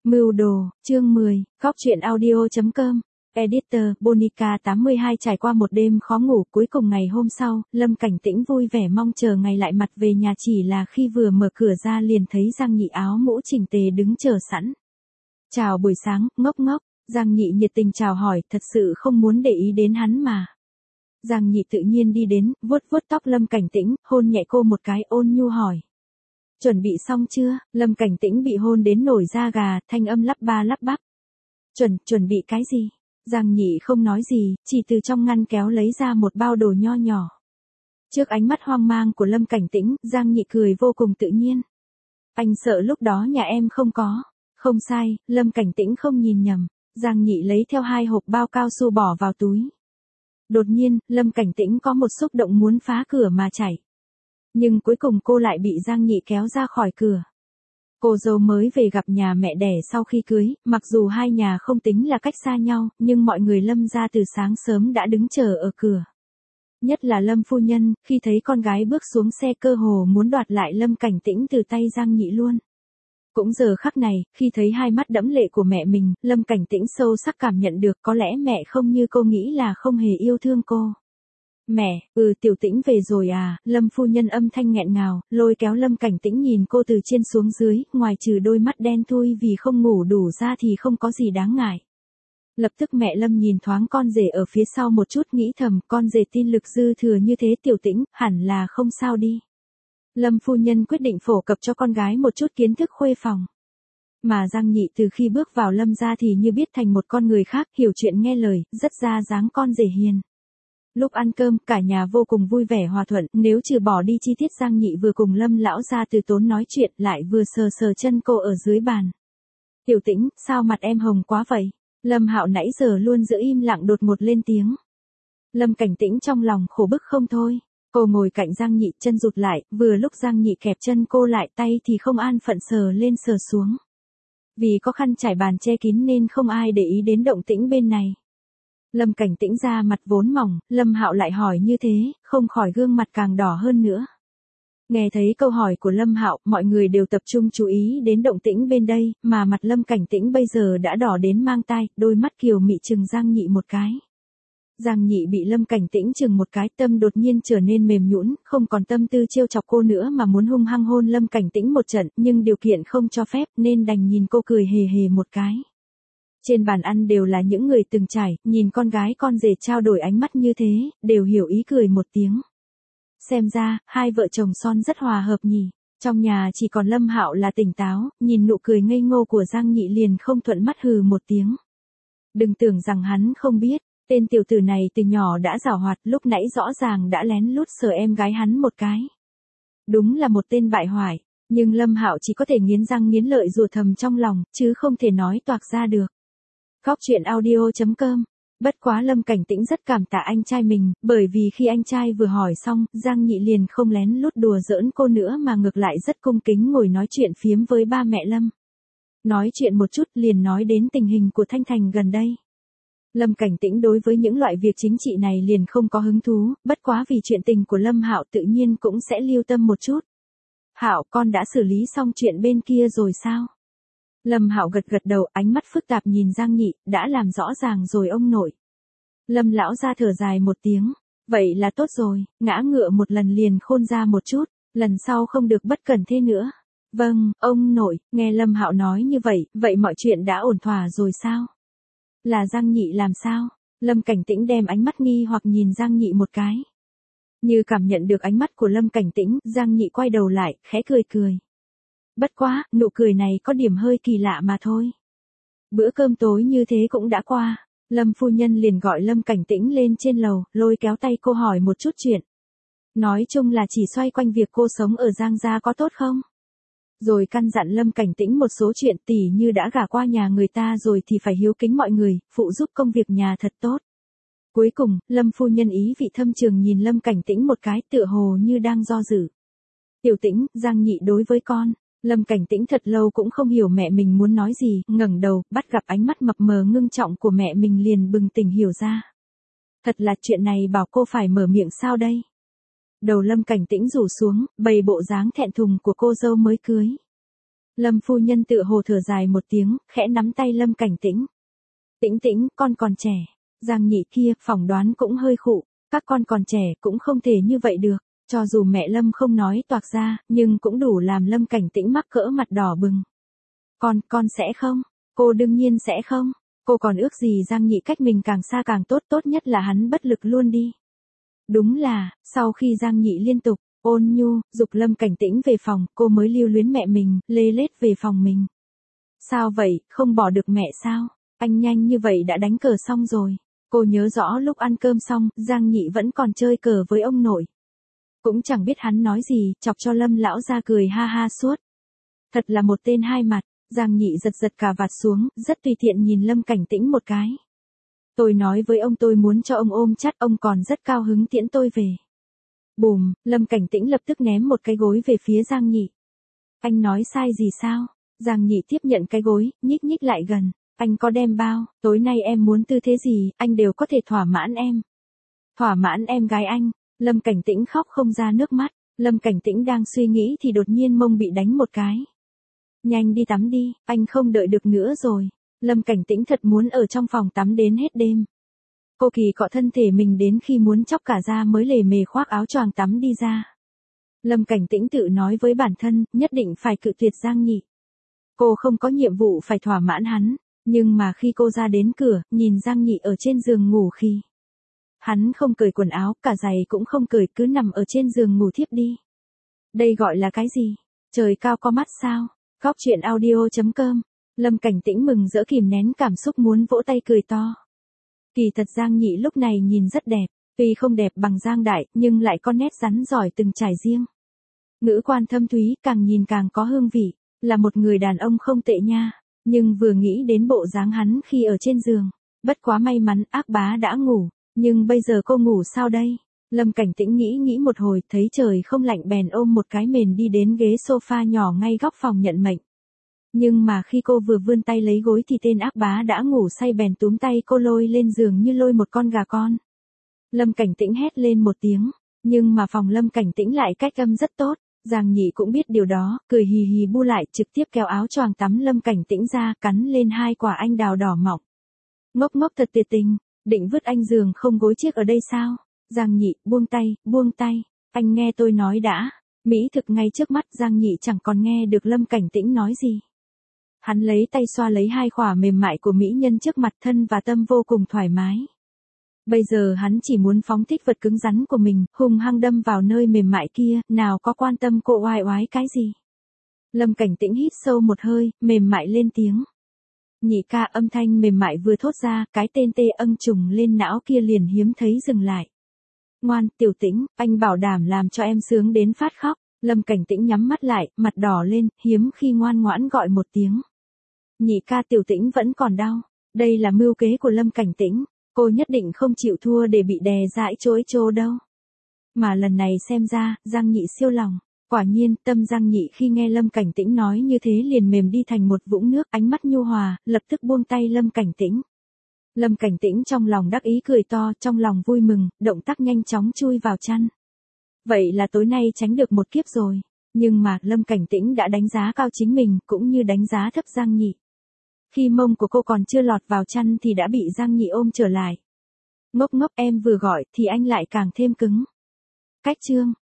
Mưu đồ, chương 10, góc truyện audio.com, editor, Bonica 82 trải qua một đêm khó ngủ cuối cùng ngày hôm sau, Lâm Cảnh Tĩnh vui vẻ mong chờ ngày lại mặt về nhà chỉ là khi vừa mở cửa ra liền thấy Giang Nhị áo mũ chỉnh tề đứng chờ sẵn. Chào buổi sáng, ngốc ngốc, Giang Nhị nhiệt tình chào hỏi, thật sự không muốn để ý đến hắn mà. Giang Nhị tự nhiên đi đến, vuốt vuốt tóc Lâm Cảnh Tĩnh, hôn nhẹ cô một cái ôn nhu hỏi. Chuẩn bị xong chưa? Lâm Cảnh Tĩnh bị hôn đến nổi da gà, thanh âm lắp ba lắp bắp. Chuẩn bị cái gì? Giang Nhị không nói gì, chỉ từ trong ngăn kéo lấy ra một bao đồ nho nhỏ. Trước ánh mắt hoang mang của Lâm Cảnh Tĩnh, Giang Nhị cười vô cùng tự nhiên. Anh sợ lúc đó nhà em không có. Không sai, Lâm Cảnh Tĩnh không nhìn nhầm. Giang Nhị lấy theo 2 hộp bao cao su bỏ vào túi. Đột nhiên, Lâm Cảnh Tĩnh có một xúc động muốn phá cửa mà chạy. Nhưng cuối cùng cô lại bị Giang Nhị kéo ra khỏi cửa. Cô dâu mới về gặp nhà mẹ đẻ sau khi cưới, mặc dù hai nhà không tính là cách xa nhau, nhưng mọi người Lâm gia từ sáng sớm đã đứng chờ ở cửa. Nhất là Lâm phu nhân, khi thấy con gái bước xuống xe cơ hồ muốn đoạt lại Lâm Cảnh Tĩnh từ tay Giang Nhị luôn. Cũng giờ khắc này, khi thấy hai mắt đẫm lệ của mẹ mình, Lâm Cảnh Tĩnh sâu sắc cảm nhận được có lẽ mẹ không như cô nghĩ là không hề yêu thương cô. Mẹ, Tiểu Tĩnh về rồi à, Lâm phu nhân âm thanh nghẹn ngào, lôi kéo Lâm Cảnh Tĩnh nhìn cô từ trên xuống dưới, ngoài trừ đôi mắt đen thui vì không ngủ đủ ra thì không có gì đáng ngại. Lập tức mẹ Lâm nhìn thoáng con rể ở phía sau một chút nghĩ thầm, con rể tin lực dư thừa như thế Tiểu Tĩnh, hẳn là không sao đi. Lâm phu nhân quyết định phổ cập cho con gái một chút kiến thức khuê phòng. Mà Giang Nhị từ khi bước vào Lâm gia thì như biết thành một con người khác, hiểu chuyện nghe lời, rất ra dáng con rể hiền. Lúc ăn cơm, cả nhà vô cùng vui vẻ hòa thuận, nếu trừ bỏ đi chi tiết Giang Nhị vừa cùng Lâm lão gia từ tốn nói chuyện, lại vừa sờ sờ chân cô ở dưới bàn. Tiểu Tĩnh, sao mặt em hồng quá vậy? Lâm Hạo nãy giờ luôn giữ im lặng đột ngột lên tiếng. Lâm Cảnh Tĩnh trong lòng khổ bức không thôi. Cô ngồi cạnh Giang Nhị, chân rụt lại, vừa lúc Giang Nhị kẹp chân cô lại, tay thì không an phận sờ lên sờ xuống. Vì có khăn trải bàn che kín nên không ai để ý đến động tĩnh bên này. Lâm Cảnh Tĩnh ra mặt vốn mỏng, Lâm Hạo lại hỏi như thế, không khỏi gương mặt càng đỏ hơn nữa. Nghe thấy câu hỏi của Lâm Hạo, mọi người đều tập trung chú ý đến động tĩnh bên đây, mà mặt Lâm Cảnh Tĩnh bây giờ đã đỏ đến mang tai, đôi mắt kiều mị chừng Giang Nhị một cái. Giang Nhị bị Lâm Cảnh Tĩnh chừng một cái, tâm đột nhiên trở nên mềm nhũn, không còn tâm tư trêu chọc cô nữa mà muốn hung hăng hôn Lâm Cảnh Tĩnh một trận, nhưng điều kiện không cho phép nên đành nhìn cô cười hề hề một cái. Trên bàn ăn đều là những người từng trải, nhìn con gái con rể trao đổi ánh mắt như thế, đều hiểu ý cười một tiếng. Xem ra, hai vợ chồng son rất hòa hợp nhỉ. Trong nhà chỉ còn Lâm Hạo là tỉnh táo, nhìn nụ cười ngây ngô của Giang Nhị liền không thuận mắt hừ một tiếng. Đừng tưởng rằng hắn không biết, tên tiểu tử này từ nhỏ đã giảo hoạt, lúc nãy rõ ràng đã lén lút sờ em gái hắn một cái. Đúng là một tên bại hoại, nhưng Lâm Hạo chỉ có thể nghiến răng nghiến lợi rủa thầm trong lòng, chứ không thể nói toạc ra được. Góc truyện audio.com. Bất quá Lâm Cảnh Tĩnh rất cảm tạ anh trai mình, bởi vì khi anh trai vừa hỏi xong, Giang Nhị liền không lén lút đùa giỡn cô nữa mà ngược lại rất cung kính ngồi nói chuyện phiếm với ba mẹ Lâm. Nói chuyện một chút liền nói đến tình hình của Thanh Thành gần đây. Lâm Cảnh Tĩnh đối với những loại việc chính trị này liền không có hứng thú, bất quá vì chuyện tình của Lâm Hạo tự nhiên cũng sẽ lưu tâm một chút. Hạo, con đã xử lý xong chuyện bên kia rồi sao? Lâm Hạo gật gật đầu, ánh mắt phức tạp nhìn Giang Nhị, đã làm rõ ràng rồi ông nội. Lâm lão ra thở dài một tiếng, vậy là tốt rồi, ngã ngựa một lần liền khôn ra một chút, lần sau không được bất cẩn thế nữa. Vâng, ông nội, nghe Lâm Hạo nói như vậy, vậy mọi chuyện đã ổn thỏa rồi sao? Là Giang Nhị làm sao? Lâm Cảnh Tĩnh đem ánh mắt nghi hoặc nhìn Giang Nhị một cái. Như cảm nhận được ánh mắt của Lâm Cảnh Tĩnh, Giang Nhị quay đầu lại, khẽ cười cười. Bất quá, nụ cười này có điểm hơi kỳ lạ mà thôi. Bữa cơm tối như thế cũng đã qua, Lâm phu nhân liền gọi Lâm Cảnh Tĩnh lên trên lầu, lôi kéo tay cô hỏi một chút chuyện. Nói chung là chỉ xoay quanh việc cô sống ở Giang gia có tốt không? Rồi căn dặn Lâm Cảnh Tĩnh một số chuyện tỉ như đã gả qua nhà người ta rồi thì phải hiếu kính mọi người, phụ giúp công việc nhà thật tốt. Cuối cùng, Lâm phu nhân ý vị thâm trường nhìn Lâm Cảnh Tĩnh một cái tựa hồ như đang do dự. Tiểu Tĩnh, Giang Nhị đối với con. Lâm Cảnh Tĩnh thật lâu cũng không hiểu mẹ mình muốn nói gì, ngẩng đầu, bắt gặp ánh mắt mập mờ ngưng trọng của mẹ mình liền bừng tỉnh hiểu ra. Thật là chuyện này bảo cô phải mở miệng sao đây? Đầu Lâm Cảnh Tĩnh rủ xuống, bày bộ dáng thẹn thùng của cô dâu mới cưới. Lâm phu nhân tựa hồ thở dài một tiếng, khẽ nắm tay Lâm Cảnh Tĩnh. Tĩnh Tĩnh, con còn trẻ. Giang Nhị kia, phỏng đoán cũng hơi khụ, các con còn trẻ cũng không thể như vậy được. Cho dù mẹ Lâm không nói toạc ra, nhưng cũng đủ làm Lâm Cảnh Tĩnh mắc cỡ mặt đỏ bừng. Con sẽ không? Cô đương nhiên sẽ không. Cô còn ước gì Giang Nhị cách mình càng xa càng tốt, tốt nhất là hắn bất lực luôn đi. Đúng là, sau khi Giang Nhị liên tục, ôn nhu, dục Lâm Cảnh Tĩnh về phòng, cô mới lưu luyến mẹ mình, lê lết về phòng mình. Sao vậy, không bỏ được mẹ sao? Anh nhanh như vậy đã đánh cờ xong rồi. Cô nhớ rõ lúc ăn cơm xong, Giang Nhị vẫn còn chơi cờ với ông nội. Cũng chẳng biết hắn nói gì, chọc cho Lâm lão ra cười ha ha suốt. Thật là một tên hai mặt. Giang Nhị giật giật cà vạt xuống, rất tùy tiện nhìn Lâm Cảnh Tĩnh một cái. Tôi nói với ông tôi muốn cho ông ôm chặt, ông còn rất cao hứng tiễn tôi về. Bùm, Lâm Cảnh Tĩnh lập tức ném một cái gối về phía Giang Nhị. Anh nói sai gì sao? Giang Nhị tiếp nhận cái gối, nhích nhích lại gần. Anh có đem bao, tối nay em muốn tư thế gì, anh đều có thể thỏa mãn em. Thỏa mãn em gái anh. Lâm Cảnh Tĩnh khóc không ra nước mắt. Lâm Cảnh Tĩnh đang suy nghĩ thì đột nhiên mông bị đánh một cái. Nhanh đi tắm đi, anh không đợi được nữa rồi. Lâm Cảnh Tĩnh thật muốn ở trong phòng tắm đến hết đêm. Cô kỳ cọ thân thể mình đến khi muốn chóc cả da mới lề mề khoác áo choàng tắm đi ra. Lâm Cảnh Tĩnh tự nói với bản thân, nhất định phải cự tuyệt Giang Nhị. Cô không có nhiệm vụ phải thỏa mãn hắn, nhưng mà khi cô ra đến cửa, nhìn Giang Nhị ở trên giường ngủ khi hắn không cởi quần áo, cả giày cũng không cởi, cứ nằm ở trên giường ngủ thiếp đi. Đây gọi là cái gì? Trời cao có mắt sao? Góc truyện audio.com. Lâm Cảnh Tĩnh mừng rỡ kìm nén cảm xúc muốn vỗ tay cười to. Kỳ thật Giang Nhị lúc này nhìn rất đẹp, tuy không đẹp bằng Giang Đại, nhưng lại có nét rắn giỏi từng trải riêng. Ngữ quan thâm thúy, càng nhìn càng có hương vị, là một người đàn ông không tệ nha, nhưng vừa nghĩ đến bộ dáng hắn khi ở trên giường, bất quá may mắn ác bá đã ngủ, nhưng bây giờ cô ngủ sao đây? Lâm Cảnh Tĩnh nghĩ một hồi, thấy trời không lạnh bèn ôm một cái mền đi đến ghế sofa nhỏ ngay góc phòng nhận mệnh. Nhưng mà khi cô vừa vươn tay lấy gối thì tên ác bá đã ngủ say bèn túm tay cô lôi lên giường như lôi một con gà con. Lâm Cảnh Tĩnh hét lên một tiếng, nhưng mà phòng Lâm Cảnh Tĩnh lại cách âm rất tốt, Giang Nhị cũng biết điều đó, cười hì hì bu lại trực tiếp kéo áo choàng tắm Lâm Cảnh Tĩnh ra, cắn lên 2 quả anh đào đỏ mọng. Ngốc ngốc thật tuyệt tình, định vứt anh giường không gối chiếc ở đây sao? Giang Nhị, buông tay, anh nghe tôi nói đã. Mỹ thực ngay trước mắt Giang Nhị chẳng còn nghe được Lâm Cảnh Tĩnh nói gì. Hắn lấy tay xoa lấy 2 khỏa mềm mại của mỹ nhân trước mặt, thân và tâm vô cùng thoải mái. Bây giờ hắn chỉ muốn phóng thích vật cứng rắn của mình, hung hăng đâm vào nơi mềm mại kia, nào có quan tâm cô oai oái cái gì. Lâm Cảnh Tĩnh hít sâu một hơi, mềm mại lên tiếng. Nhị ca, âm thanh mềm mại vừa thốt ra, cái tên tê âng trùng lên não kia liền hiếm thấy dừng lại. Ngoan, Tiểu Tĩnh, anh bảo đảm làm cho em sướng đến phát khóc. Lâm Cảnh Tĩnh nhắm mắt lại, mặt đỏ lên, hiếm khi ngoan ngoãn gọi một tiếng. Nhị ca, Tiểu Tĩnh vẫn còn đau. Đây là mưu kế của Lâm Cảnh Tĩnh, cô nhất định không chịu thua để bị đè dãi chối chô đâu. Mà lần này xem ra, Giang Nhị siêu lòng. Quả nhiên, tâm Giang Nhị khi nghe Lâm Cảnh Tĩnh nói như thế liền mềm đi thành một vũng nước, ánh mắt nhu hòa, lập tức buông tay Lâm Cảnh Tĩnh. Lâm Cảnh Tĩnh trong lòng đắc ý cười to, trong lòng vui mừng, động tác nhanh chóng chui vào chăn. Vậy là tối nay tránh được một kiếp rồi. Nhưng mà, Lâm Cảnh Tĩnh đã đánh giá cao chính mình, cũng như đánh giá thấp Giang Nhị. Khi mông của cô còn chưa lọt vào chăn thì đã bị Giang Nhị ôm trở lại. Ngốc ngốc, em vừa gọi thì anh lại càng thêm cứng. Cách chương.